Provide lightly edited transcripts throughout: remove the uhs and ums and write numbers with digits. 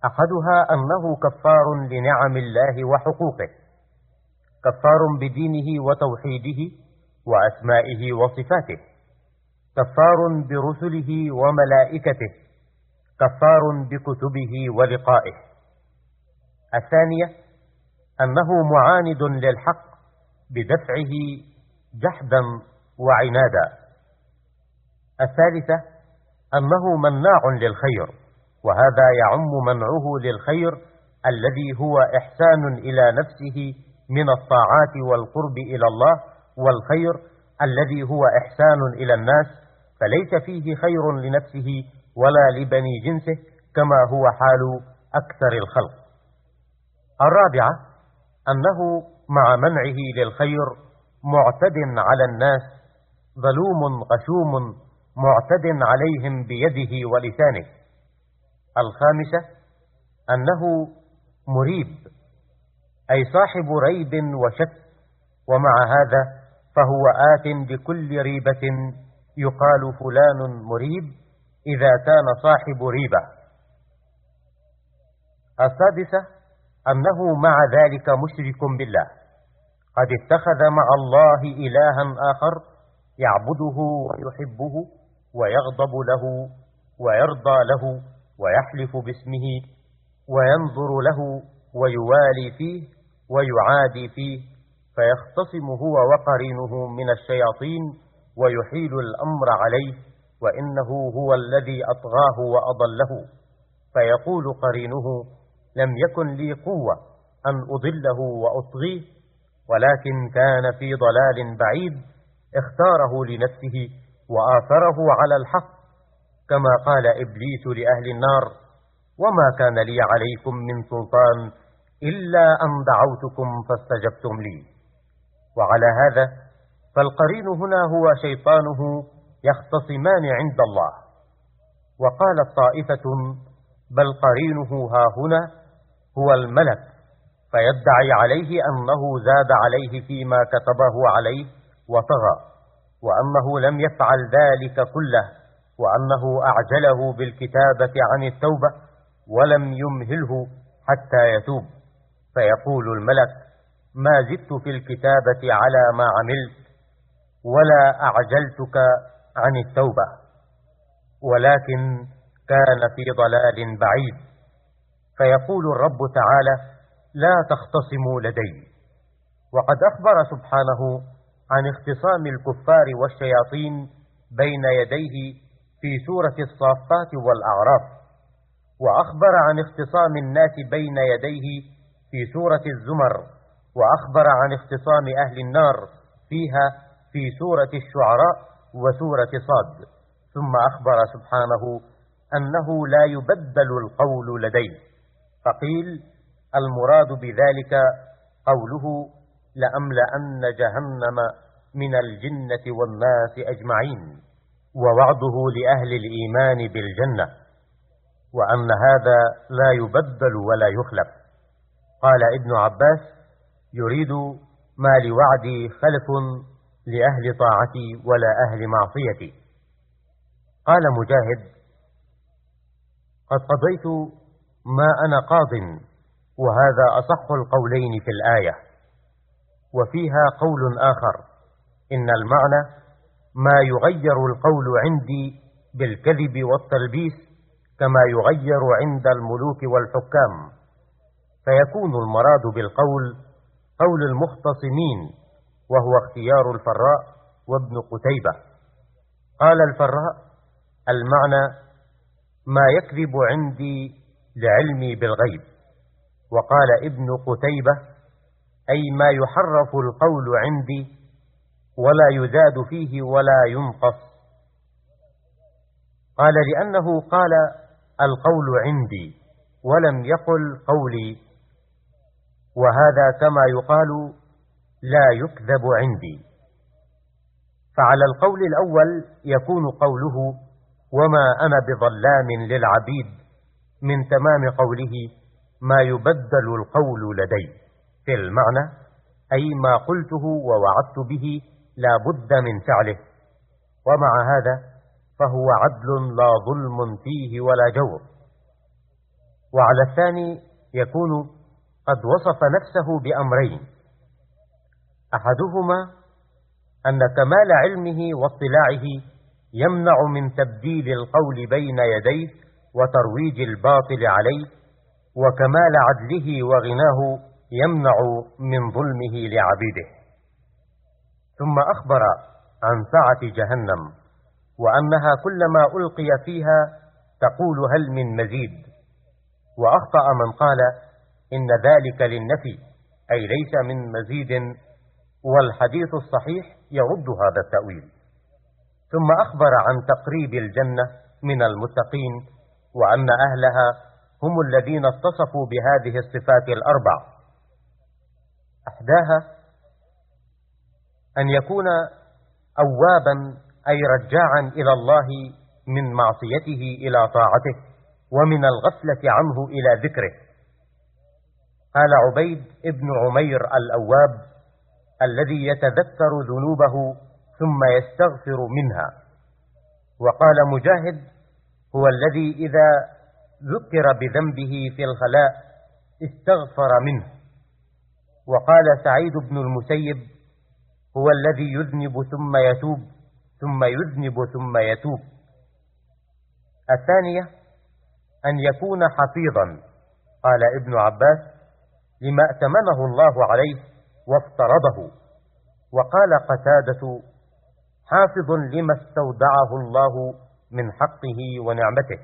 أحدها أنه كفار لنعم الله وحقوقه، كفار بدينه وتوحيده وأسمائه وصفاته، كفار برسله وملائكته، كفار بكتبه ولقائه. الثانية أنه معاند للحق بدفعه جحدا وعنادا. الثالثة أنه مناع للخير، وهذا يعم منعه للخير الذي هو إحسان إلى نفسه من الطاعات والقرب إلى الله، والخير الذي هو إحسان إلى الناس فليس فيه خير لنفسه ولا لبني جنسه كما هو حال أكثر الخلق. الرابعة أنه مع منعه للخير معتد على الناس، ظلوم غشوم معتد عليهم بيده ولسانه. الخامسة أنه مريب، أي صاحب ريب وشك، ومع هذا فهو آت بكل ريبة، يقال فلان مريب إذا كان صاحب ريبة. السادسة أنه مع ذلك مشرك بالله، قد اتخذ مع الله إلها آخر يعبده ويحبه ويغضب له ويرضى له ويحلف باسمه وينظر له ويوالي فيه ويعادي فيه، فيختصم هو وقرينه من الشياطين ويحيل الأمر عليه، وإنه هو الذي أطغاه وأضله، فيقول قرينه: لم يكن لي قوة أن أضله وأطغيه، ولكن كان في ضلال بعيد اختاره لنفسه وآثره على الحق، كما قال إبليس لأهل النار: وما كان لي عليكم من سلطان إلا أن دعوتكم فاستجبتم لي. وعلى هذا فالقرين هنا هو شيطانه يختصمان عند الله. وقالت طائفة: بل قرينه ها هنا هو الملك، فيدعي عليه أنه زاد عليه فيما كتبه عليه وطغى، وأنه لم يفعل ذلك كله، وأنه أعجله بالكتابة عن التوبة ولم يمهله حتى يتوب. فيقول الملك: ما زدت في الكتابة على ما عملت ولا أعجلتك عن التوبة، ولكن كان في ضلال بعيد. فيقول الرب تعالى: لا تختصموا لدي. وقد أخبر سبحانه عن اختصام الكفار والشياطين بين يديه في سورة الصافات والأعراف، وأخبر عن اختصام الناس بين يديه في سورة الزمر، وأخبر عن اختصام أهل النار فيها في سورة الشعراء وسورة صاد. ثم أخبر سبحانه أنه لا يبدل القول لديه، فقيل: المراد بذلك قوله: لأملأن جهنم من الجنة والناس أجمعين، ووعده لأهل الإيمان بالجنة، وأن هذا لا يبدل ولا يخلف. قال ابن عباس: يريد ما لوعدي خلف لأهل طاعتي ولا أهل معصيتي. قال مجاهد: قد قضيت ما أنا قاض، وهذا أصح القولين في الآية. وفيها قول آخر: إن المعنى ما يغير القول عندي بالكذب والتلبيس كما يغير عند الملوك والحكام، فيكون المراد بالقول قول المختصمين، وهو اختيار الفراء وابن قتيبة. قال الفراء: المعنى ما يكذب عندي لعلمي بالغيب. وقال ابن قتيبة: أي ما يحرف القول عندي ولا يزاد فيه ولا ينقص. قال: لأنه قال القول عندي ولم يقل قولي، وهذا كما يقال لا يكذب عندي. فعلى القول الأول يكون قوله: وما أنا بظلام للعبيد، من تمام قوله: ما يبدل القول لدي، في المعنى أي ما قلته ووعدت به لا بد من فعله. ومع هذا فهو عدل لا ظلم فيه ولا جور. وعلى الثاني يكون قد وصف نفسه بأمرين: أحدهما أن كمال علمه واطلاعه يمنع من تبديل القول بين يديه وترويج الباطل عليه، وكمال عدله وغناه يمنع من ظلمه لعبيده. ثم أخبر عن سعة جهنم، وأنها كلما ألقي فيها تقول هل من مزيد، وأخطأ من قال إن ذلك للنفي أي ليس من مزيد، والحديث الصحيح يرد هذا التأويل. ثم أخبر عن تقريب الجنة من المتقين، وأن أهلها هم الذين اتصفوا بهذه الصفات الأربع. أحداها أن يكون أوابا أي رجاعا إلى الله من معصيته إلى طاعته، ومن الغفلة عنه إلى ذكره. قال عبيد ابن عمير الأواب الذي يتذكر ذنوبه ثم يستغفر منها. وقال مجاهد هو الذي إذا ذكر بذنبه في الخلاء استغفر منه. وقال سعيد بن المسيب هو الذي يذنب ثم يتوب، ثم يذنب ثم يتوب. الثانية أن يكون حفيظا، قال ابن عباس لما ائتمنه الله عليه وافترضه. وقال قتادة حافظ لما استودعه الله من حقه ونعمته.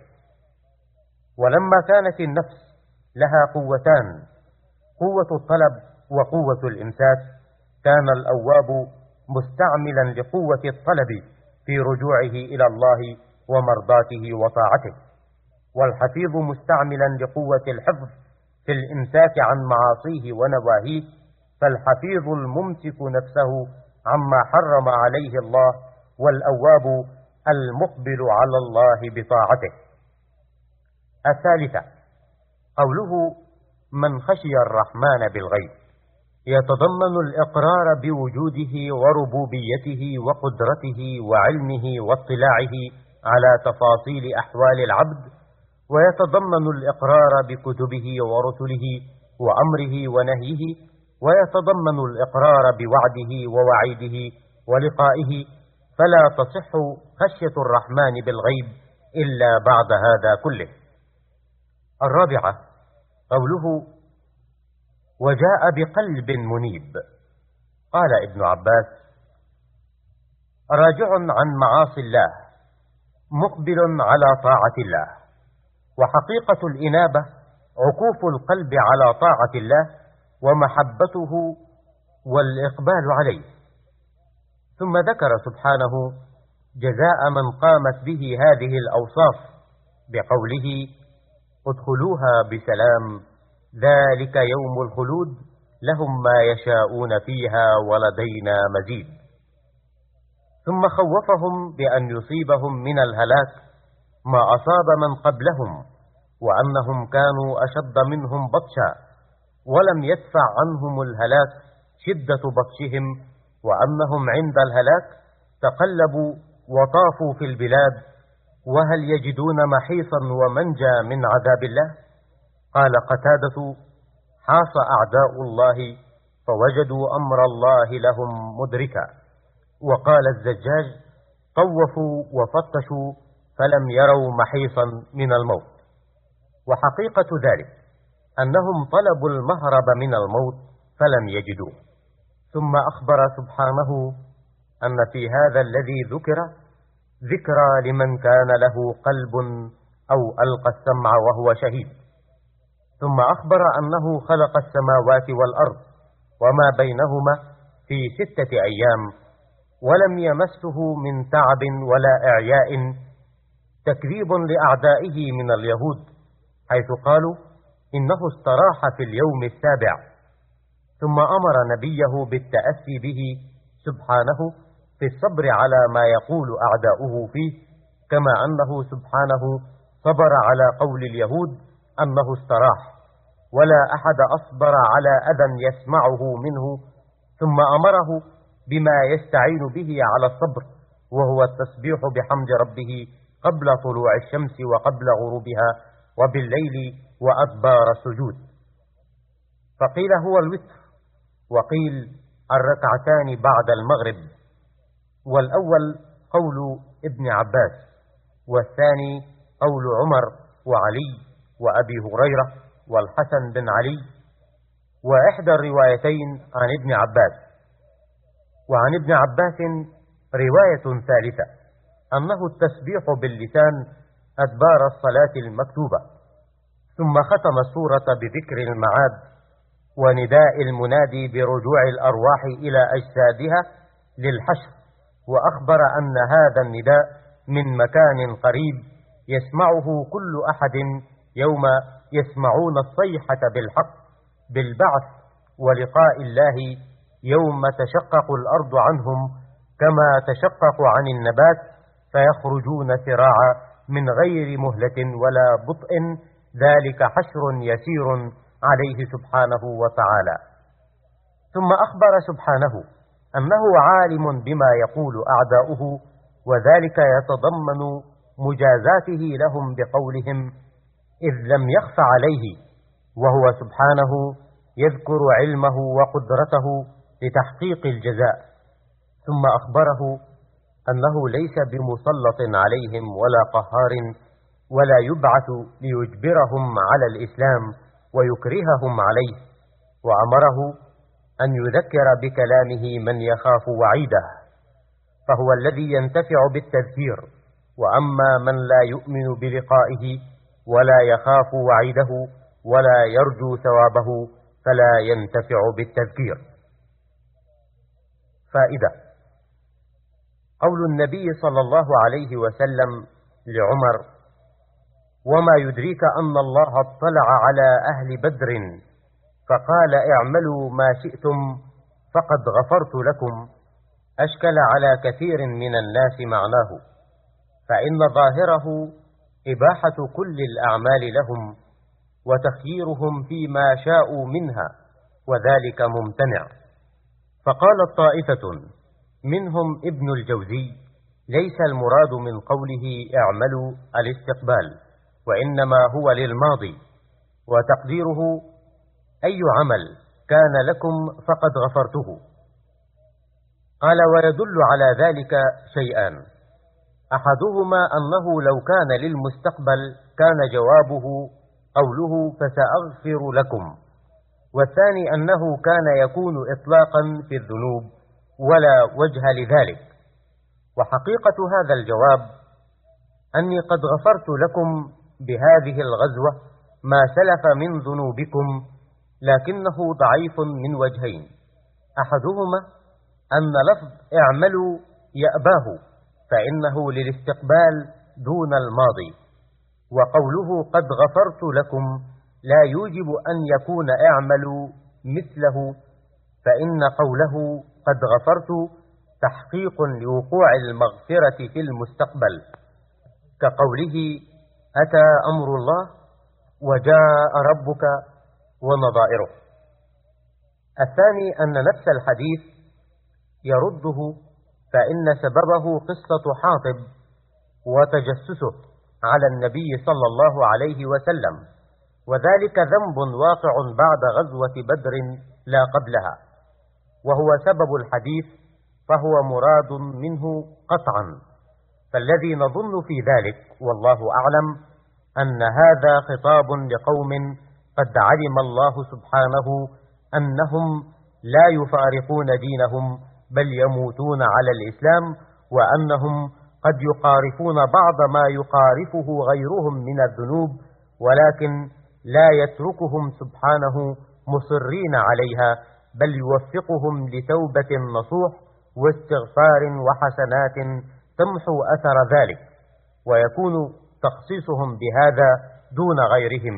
ولما كانت النفس لها قوتان، قوة الطلب وقوة الإمساك، كان الأواب مستعملا لقوة الطلب في رجوعه إلى الله ومرضاته وطاعته، والحفيظ مستعملا لقوة الحفظ في الإمساك عن معاصيه ونواهيه، فالحفيظ الممسك نفسه عما حرم عليه الله، والأواب المقبل على الله بطاعته. الثالثة قوله من خشي الرحمن بالغيب، يتضمن الإقرار بوجوده وربوبيته وقدرته وعلمه واطلاعه على تفاصيل أحوال العبد، ويتضمن الإقرار بكتبه ورسله وأمره ونهيه، ويتضمن الإقرار بوعده ووعيده ولقائه، فلا تصح خشية الرحمن بالغيب إلا بعد هذا كله. الرابعة قوله وجاء بقلب منيب. قال ابن عباس راجع عن معاصي الله مقبل على طاعة الله، وحقيقة الإنابة عكوف القلب على طاعة الله ومحبته والإقبال عليه. ثم ذكر سبحانه جزاء من قامت به هذه الأوصاف بقوله ادخلوها بسلام ذلك يوم الخلود لهم ما يشاءون فيها ولدينا مزيد. ثم خوفهم بأن يصيبهم من الهلاك ما أصاب من قبلهم، وأنهم كانوا أشد منهم بطشا ولم يدفع عنهم الهلاك شدة بطشهم، وأنهم عند الهلاك تقلبوا وطافوا في البلاد وهل يجدون محيصا ومنجا من عذاب الله. قال قتادة حاص أعداء الله فوجدوا أمر الله لهم مدركا. وقال الزجاج طوفوا وفتشوا فلم يروا محيصا من الموت. وحقيقة ذلك أنهم طلبوا المهرب من الموت فلم يجدوه. ثم أخبر سبحانه أن في هذا الذي ذكر ذكرى لمن كان له قلب أو ألقى السمع وهو شهيد. ثم أخبر أنه خلق السماوات والأرض وما بينهما في 6 أيام ولم يمسه من تعب ولا إعياء، تكذيب لأعدائه من اليهود حيث قالوا إنه استراح في اليوم السابع. ثم أمر نبيه بالتأسي به سبحانه في الصبر على ما يقول أعداؤه فيه، كما أنه سبحانه صبر على قول اليهود أنه استراح، ولا أحد أصبر على أذى يسمعه منه. ثم أمره بما يستعين به على الصبر، وهو التسبيح بحمد ربه قبل طلوع الشمس وقبل غروبها وبالليل وأدبار السجود. فقيل هو الوتر، وقيل الركعتان بعد المغرب. والأول قول ابن عباس، والثاني قول عمر وعلي وأبي هريرة والحسن بن علي، وإحدى الروايتين عن ابن عباس. وعن ابن عباس رواية ثالثة أنه التسبيح باللسان أدبار الصلاة المكتوبة، ثم ختم السورة بذكر المعاد ونداء المنادي برجوع الأرواح إلى أجسادها للحشر، وأخبر أن هذا النداء من مكان قريب يسمعه كل أحد يوم يسمعون الصيحة بالحق بالبعث ولقاء الله، يوم تشقق الأرض عنهم كما تشقق عن النبات، فيخرجون سراعا من غير مهلة ولا بطء، ذلك حشر يسير عليه سبحانه وتعالى. ثم أخبر سبحانه أنه عالم بما يقول أعداؤه، وذلك يتضمن مجازاته لهم بقولهم إذ لم يخف عليه، وهو سبحانه يذكر علمه وقدرته لتحقيق الجزاء. ثم أخبره أنه ليس بمسلط عليهم ولا قهار، ولا يبعث ليجبرهم على الإسلام ويكرههم عليه، وأمره أن يذكر بكلامه من يخاف وعيده، فهو الذي ينتفع بالتذكير. وأما من لا يؤمن بلقائه ولا يخاف وعيده ولا يرجو ثوابه فلا ينتفع بالتذكير. فائدة: قول النبي صلى الله عليه وسلم لعمر: وما يدريك أن الله اطلع على أهل بدر فقال اعملوا ما شئتم فقد غفرت لكم، أشكل على كثير من الناس معناه، فإن ظاهره إباحة كل الأعمال لهم وتخييرهم فيما شاءوا منها، وذلك ممتنع. فقالت طائفة منهم ابن الجوزي: ليس المراد من قوله اعملوا الاستقبال، وإنما هو للماضي، وتقديره أي عمل كان لكم فقد غفرته. قال: ويدل على ذلك شيئان: أحدهما أنه لو كان للمستقبل كان جوابه قوله فسأغفر لكم، والثاني أنه كان يكون إطلاقا في الذنوب ولا وجه لذلك. وحقيقة هذا الجواب أني قد غفرت لكم بهذه الغزوة ما سلف من ذنوبكم، لكنه ضعيف من وجهين: أحدهما أن لفظ اعملوا يأباه، فإنه للاستقبال دون الماضي، وقوله قد غفرت لكم لا يوجب أن يكون اعملوا مثله، فإن قوله قد غفرت تحقيق لوقوع المغفرة في المستقبل، كقوله أتى أمر الله وجاء ربك ونظائره. الثاني أن نفس الحديث يرده، فإن سببه قصة حاطب وتجسسه على النبي صلى الله عليه وسلم، وذلك ذنب واقع بعد غزوة بدر لا قبلها، وهو سبب الحديث، فهو مراد منه قطعا. فالذي نظن في ذلك والله أعلم أن هذا خطاب لقوم قد علم الله سبحانه أنهم لا يفارقون دينهم بل يموتون على الإسلام، وأنهم قد يقارفون بعض ما يقارفه غيرهم من الذنوب، ولكن لا يتركهم سبحانه مصرين عليها، بل يوفقهم لتوبة نصوح واستغفار وحسنات تمحو أثر ذلك، ويكون تخصيصهم بهذا دون غيرهم،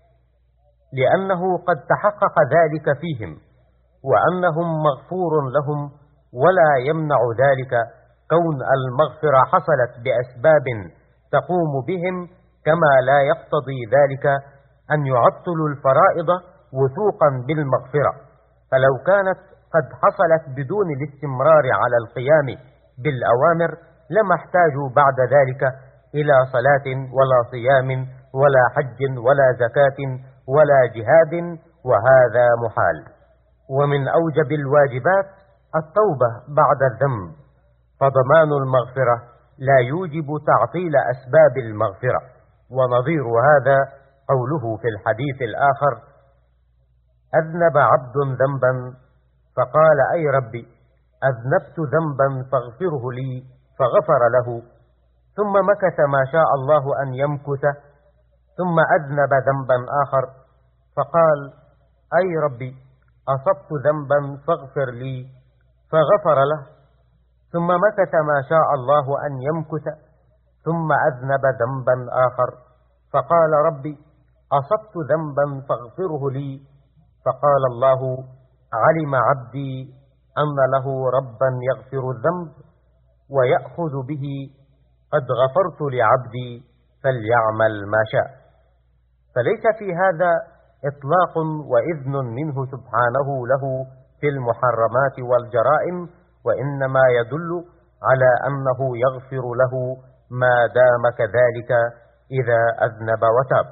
لأنه قد تحقق ذلك فيهم، وأنهم مغفور لهم، ولا يمنع ذلك كون المغفرة حصلت بأسباب تقوم بهم، كما لا يقتضي ذلك أن يعطلوا الفرائض وثوقا بالمغفرة، فلو كانت قد حصلت بدون الاستمرار على القيام بالأوامر لما احتاجوا بعد ذلك إلى صلاة ولا صيام ولا حج ولا زكاة ولا جهاد، وهذا محال. ومن أوجب الواجبات التوبة بعد الذنب، فضمان المغفرة لا يوجب تعطيل أسباب المغفرة. ونظير هذا قوله في الحديث الآخر: أذنب عبد ذنبا فقال: أي ربي، أذنبت ذنبا فاغفره لي، فغفر له، ثم مكث ما شاء الله أن يمكث، ثم أذنب ذنبا آخر فقال: أي ربي، أصبت ذنبا فاغفر لي، فغفر له، ثم مكث ما شاء الله أن يمكث، ثم أذنب ذنبا آخر فقال: ربي، أصبت ذنبا فاغفره لي، فقال الله: علم عبدي أن له ربا يغفر الذنب ويأخذ به، قد غفرت لعبدي فليعمل ما شاء. فليس في هذا إطلاق وإذن منه سبحانه له في المحرمات والجرائم، وإنما يدل على أنه يغفر له ما دام كذلك إذا أذنب وتاب.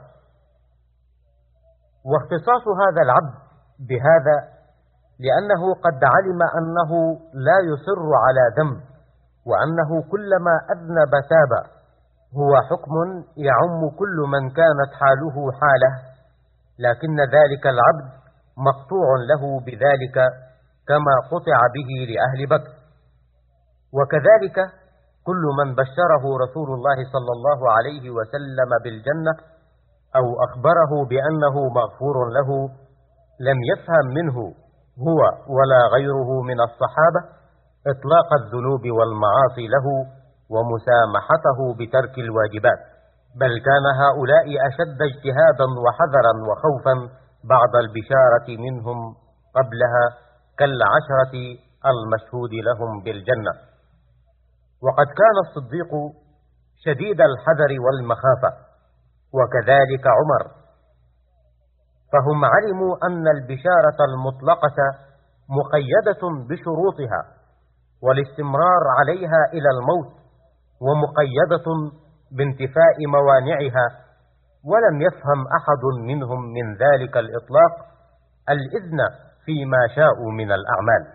واختصاص هذا العبد بهذا لأنه قد علم أنه لا يصر على ذنب، وأنه كلما أذنب تاب. هو حكم يعم كل من كانت حاله حاله، لكن ذلك العبد مقطوع له بذلك كما قطع به لأهل بكر. وكذلك كل من بشره رسول الله صلى الله عليه وسلم بالجنة أو أخبره بأنه مغفور له لم يفهم منه هو ولا غيره من الصحابة إطلاق الذنوب والمعاصي له ومسامحته بترك الواجبات، بل كان هؤلاء أشد اجتهادا وحذرا وخوفا بعد البشارة منهم قبلها كالعشرة المشهود لهم بالجنة. وقد كان الصديق شديد الحذر والمخافة، وكذلك عمر، فهم علموا أن البشارة المطلقة مقيدة بشروطها والاستمرار عليها إلى الموت، ومقيدة بانتفاء موانعها، ولم يفهم أحد منهم من ذلك الإطلاق الإذن فيما شاءوا من الأعمال.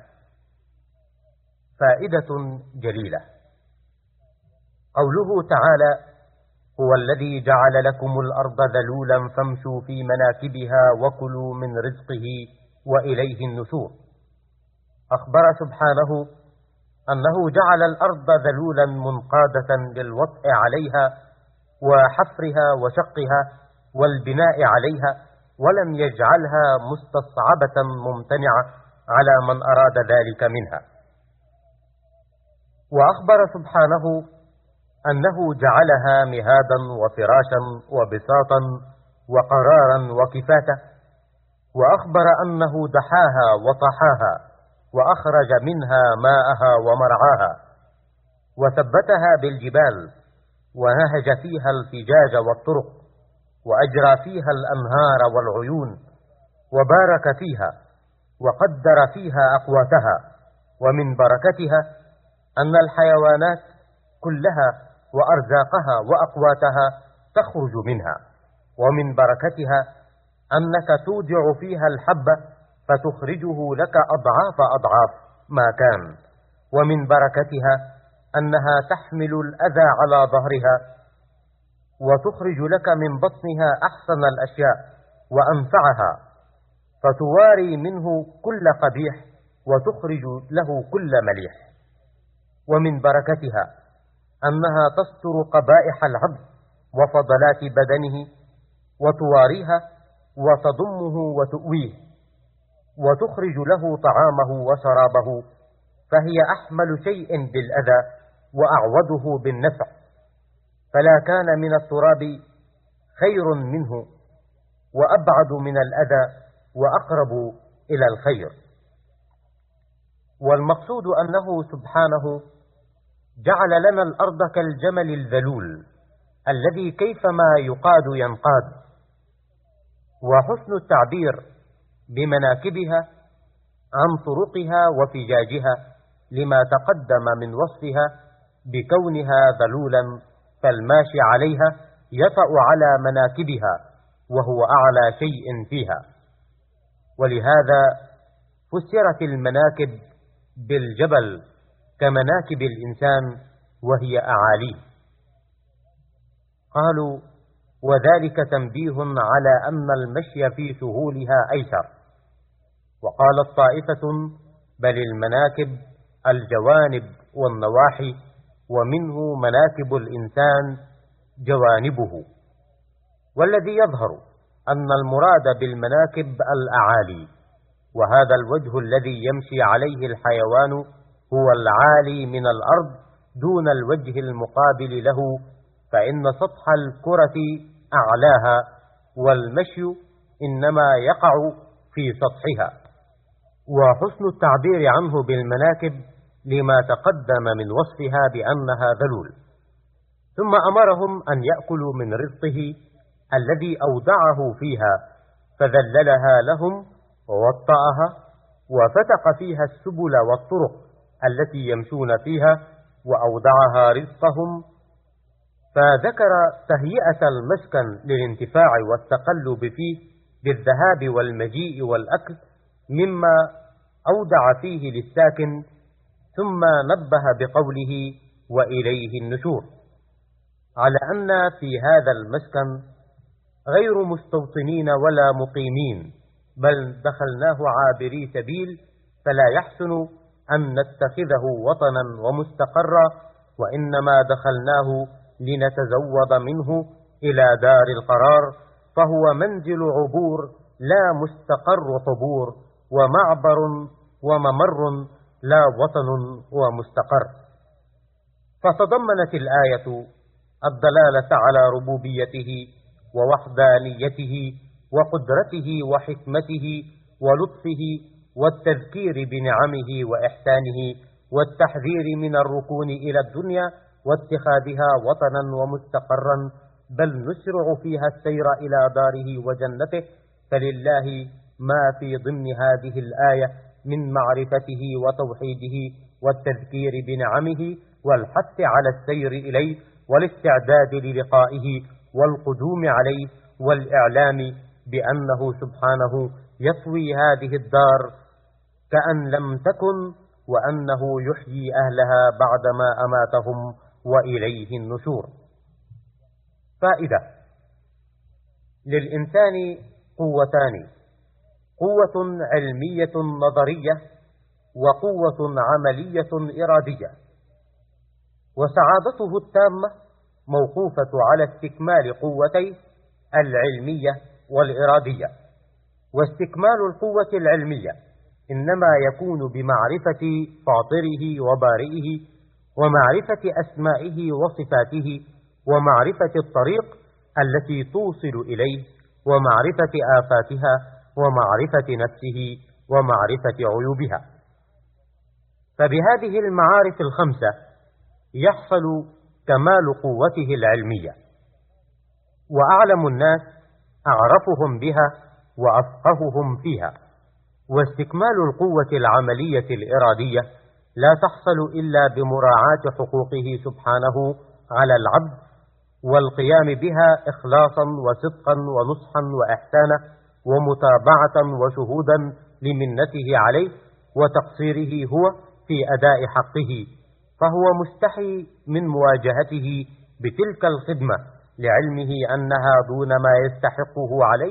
فائدة جليلة: قوله تعالى: هو الذي جعل لكم الأرض ذلولا فامشوا في مناكبها وكلوا من رزقه وإليه النشور. أخبر سبحانه أنه جعل الأرض ذلولا منقادة للوطء عليها وحفرها وشقها والبناء عليها، ولم يجعلها مستصعبة ممتنعة على من أراد ذلك منها. وأخبر سبحانه أنه جعلها مهادا وفراشا وبساطا وقرارا وكفاتا، وأخبر أنه دحاها وطحاها وأخرج منها ماءها ومرعاها، وثبتها بالجبال، ونهج فيها الفجاج والطرق، وأجرى فيها الأنهار والعيون، وبارك فيها وقدر فيها أقواتها. ومن بركتها أن الحيوانات كلها وأرزاقها وأقواتها تخرج منها. ومن بركتها أنك تودع فيها الحب فتخرجه لك أضعاف أضعاف ما كان. ومن بركتها أنها تحمل الأذى على ظهرها وتخرج لك من بطنها أحسن الأشياء وأنفعها، فتواري منه كل قبيح وتخرج له كل مليح. ومن بركتها أنها تستر قبائح العبد وفضلات بدنه وتواريها وتضمه وتؤويه، وتخرج له طعامه وشرابه، فهي أحمل شيء بالأذى وأعوده بالنفع، فلا كان من التراب خير منه وأبعد من الأذى وأقرب إلى الخير. والمقصود أنه سبحانه جعل لنا الأرض كالجمل الذلول الذي كيفما يقاد ينقاد. وحسن التعبير بمناكبها عن طرقها وفجاجها لما تقدم من وصفها بكونها ذلولا، فالماشي عليها يطأ على مناكبها وهو أعلى شيء فيها. ولهذا فسرت المناكب بالجبل كمناكب الإنسان وهي أعاليه. قالوا: وذلك تنبيه على أن المشي في سهولها أيسر. وقالت طائفة: بل المناكب الجوانب والنواحي، ومنه مناكب الإنسان جوانبه. والذي يظهر أن المراد بالمناكب الأعالي، وهذا الوجه الذي يمشي عليه الحيوان هو العالي من الأرض دون الوجه المقابل له، فإن سطح الكرة أعلاها، والمشي إنما يقع في سطحها. وحسن التعبير عنه بالمناكب لما تقدم من وصفها بأنها ذلول. ثم أمرهم أن يأكلوا من رزقه الذي أودعه فيها، فذللها لهم ووطأها وفتق فيها السبل والطرق التي يمشون فيها، وأودعها رزقهم. فذكر تهيئة المسكن للانتفاع والتقلب فيه بالذهاب والمجيء والأكل مما أودع فيه للساكن، ثم نبه بقوله: وإليه النشور، على أن في هذا المسكن غير مستوطنين ولا مقيمين، بل دخلناه عابري سبيل، فلا يحسن أن نتخذه وطنا ومستقرا، وإنما دخلناه لنتزود منه إلى دار القرار، فهو منزل عبور لا مستقر حبور، ومعبر وممر لا وطن ومستقر. فتضمنت الآية الدلالة على ربوبيته ووحدانيته وقدرته وحكمته ولطفه، والتذكير بنعمه وإحسانه، والتحذير من الركون إلى الدنيا واتخاذها وطنا ومستقرا، بل نسرع فيها السير إلى داره وجنته. فلله ما في ضمن هذه الآية من معرفته وتوحيده والتذكير بنعمه والحث على السير إليه والاستعداد للقائه والقدوم عليه، والإعلام بأنه سبحانه يطوي هذه الدار كأن لم تكن، وأنه يحيي أهلها بعدما أماتهم، وإليه النشور. فائدة: للإنسان قوتان: قوة علمية نظرية، وقوة عملية إرادية. وسعادته التامة موقوفة على استكمال قوتي العلمية والإرادية. واستكمال القوة العلمية إنما يكون بمعرفة فاطره وبارئه، ومعرفة أسمائه وصفاته، ومعرفة الطريق التي توصل إليه، ومعرفة آفاتها، ومعرفة نفسه، ومعرفة عيوبها. فبهذه المعارف الخمسة يحصل كمال قوته العلمية. وأعلم الناس أعرفهم بها وأفقههم فيها. واستكمال القوة العملية الإرادية لا تحصل إلا بمراعاة حقوقه سبحانه على العبد، والقيام بها إخلاصا وصدقا ونصحا وإحسانا ومتابعة وشهودا لمنته عليه وتقصيره هو في أداء حقه، فهو مستحي من مواجهته بتلك الخدمة لعلمه أنها دون ما يستحقه عليه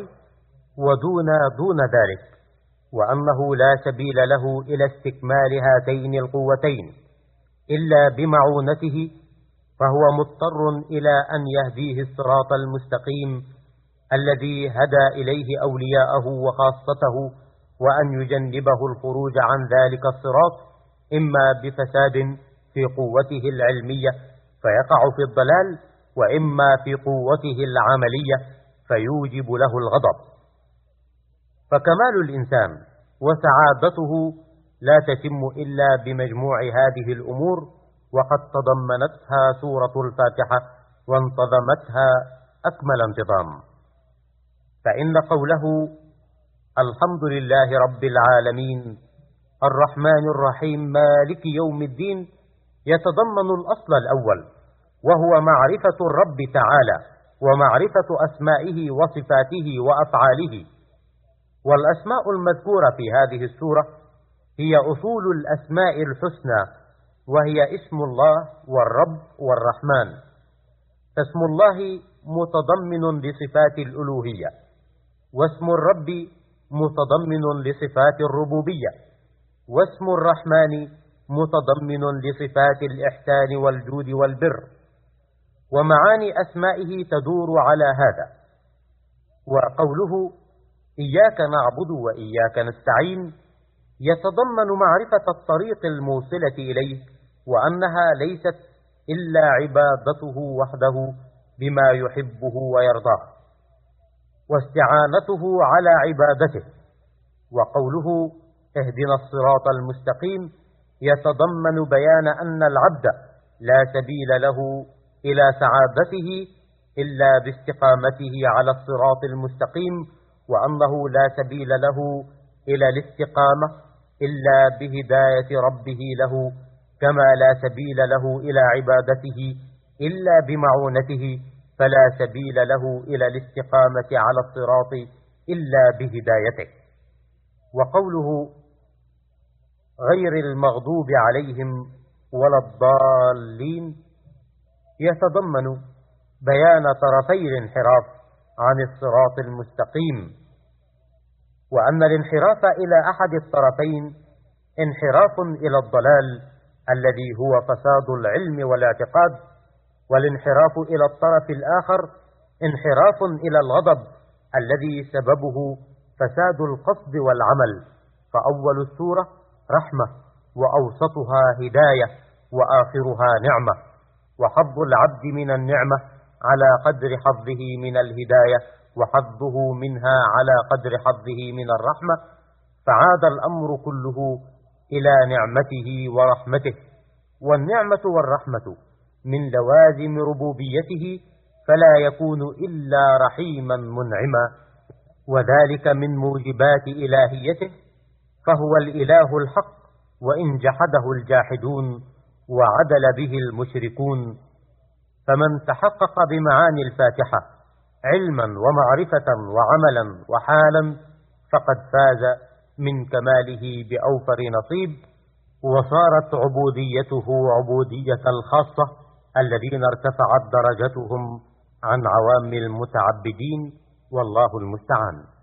ودون ذلك، وأنه لا سبيل له إلى استكمال هاتين القوتين إلا بمعونته، فهو مضطر إلى أن يهديه الصراط المستقيم الذي هدى إليه أولياءه وخاصته، وأن يجنبه الخروج عن ذلك الصراط إما بفساد في قوته العلمية فيقع في الضلال، وإما في قوته العملية فيوجب له الغضب. فكمال الإنسان وسعادته لا تتم إلا بمجموع هذه الأمور، وقد تضمنتها سورة الفاتحة وانتظمتها أكمل انتظام. فإن قوله الحمد لله رب العالمين الرحمن الرحيم مالك يوم الدين يتضمن الأصل الأول، وهو معرفة الرب تعالى ومعرفة أسمائه وصفاته وأفعاله. والأسماء المذكورة في هذه السورة هي أصول الأسماء الحسنى، وهي اسم الله والرب والرحمن. فاسم الله متضمن لصفات الألوهية، واسم الرب متضمن لصفات الربوبية، واسم الرحمن متضمن لصفات الإحسان والجود والبر. ومعاني أسمائه تدور على هذا. وقوله إياك نعبد وإياك نستعين يتضمن معرفة الطريق الموصلة إليه، وأنها ليست إلا عبادته وحده بما يحبه ويرضاه، واستعانته على عبادته. وقوله اهدنا الصراط المستقيم يتضمن بيان أن العبد لا سبيل له إلى سعادته إلا باستقامته على الصراط المستقيم، وأنه لا سبيل له إلى الاستقامة إلا بهداية ربه له، كما لا سبيل له إلى عبادته إلا بمعونته، فلا سبيل له إلى الاستقامة على الصراط إلا بهدايته. وقوله غير المغضوب عليهم ولا الضالين يتضمن بيان طرفي الانحراف عن الصراط المستقيم، وأن الانحراف إلى أحد الطرفين انحراف إلى الضلال الذي هو فساد العلم والاعتقاد، والانحراف إلى الطرف الآخر انحراف إلى الغضب الذي سببه فساد القصد والعمل. فأول السورة رحمة، وأوسطها هداية، وآخرها نعمة، وحظ العبد من النعمة على قدر حظه من الهداية، وحظه منها على قدر حظه من الرحمة، فعاد الأمر كله إلى نعمته ورحمته. والنعمة والرحمة من لوازم ربوبيته، فلا يكون إلا رحيما منعما، وذلك من موجبات إلهيته، فهو الإله الحق، وإن جحده الجاحدون وعدل به المشركون. فمن تحقق بمعاني الفاتحة علما ومعرفة وعملا وحالا فقد فاز من كماله بأوفر نصيب، وصارت عبوديته عبودية الخاصة الذين ارتفعت درجتهم عن عوام المتعبدين، والله المستعان.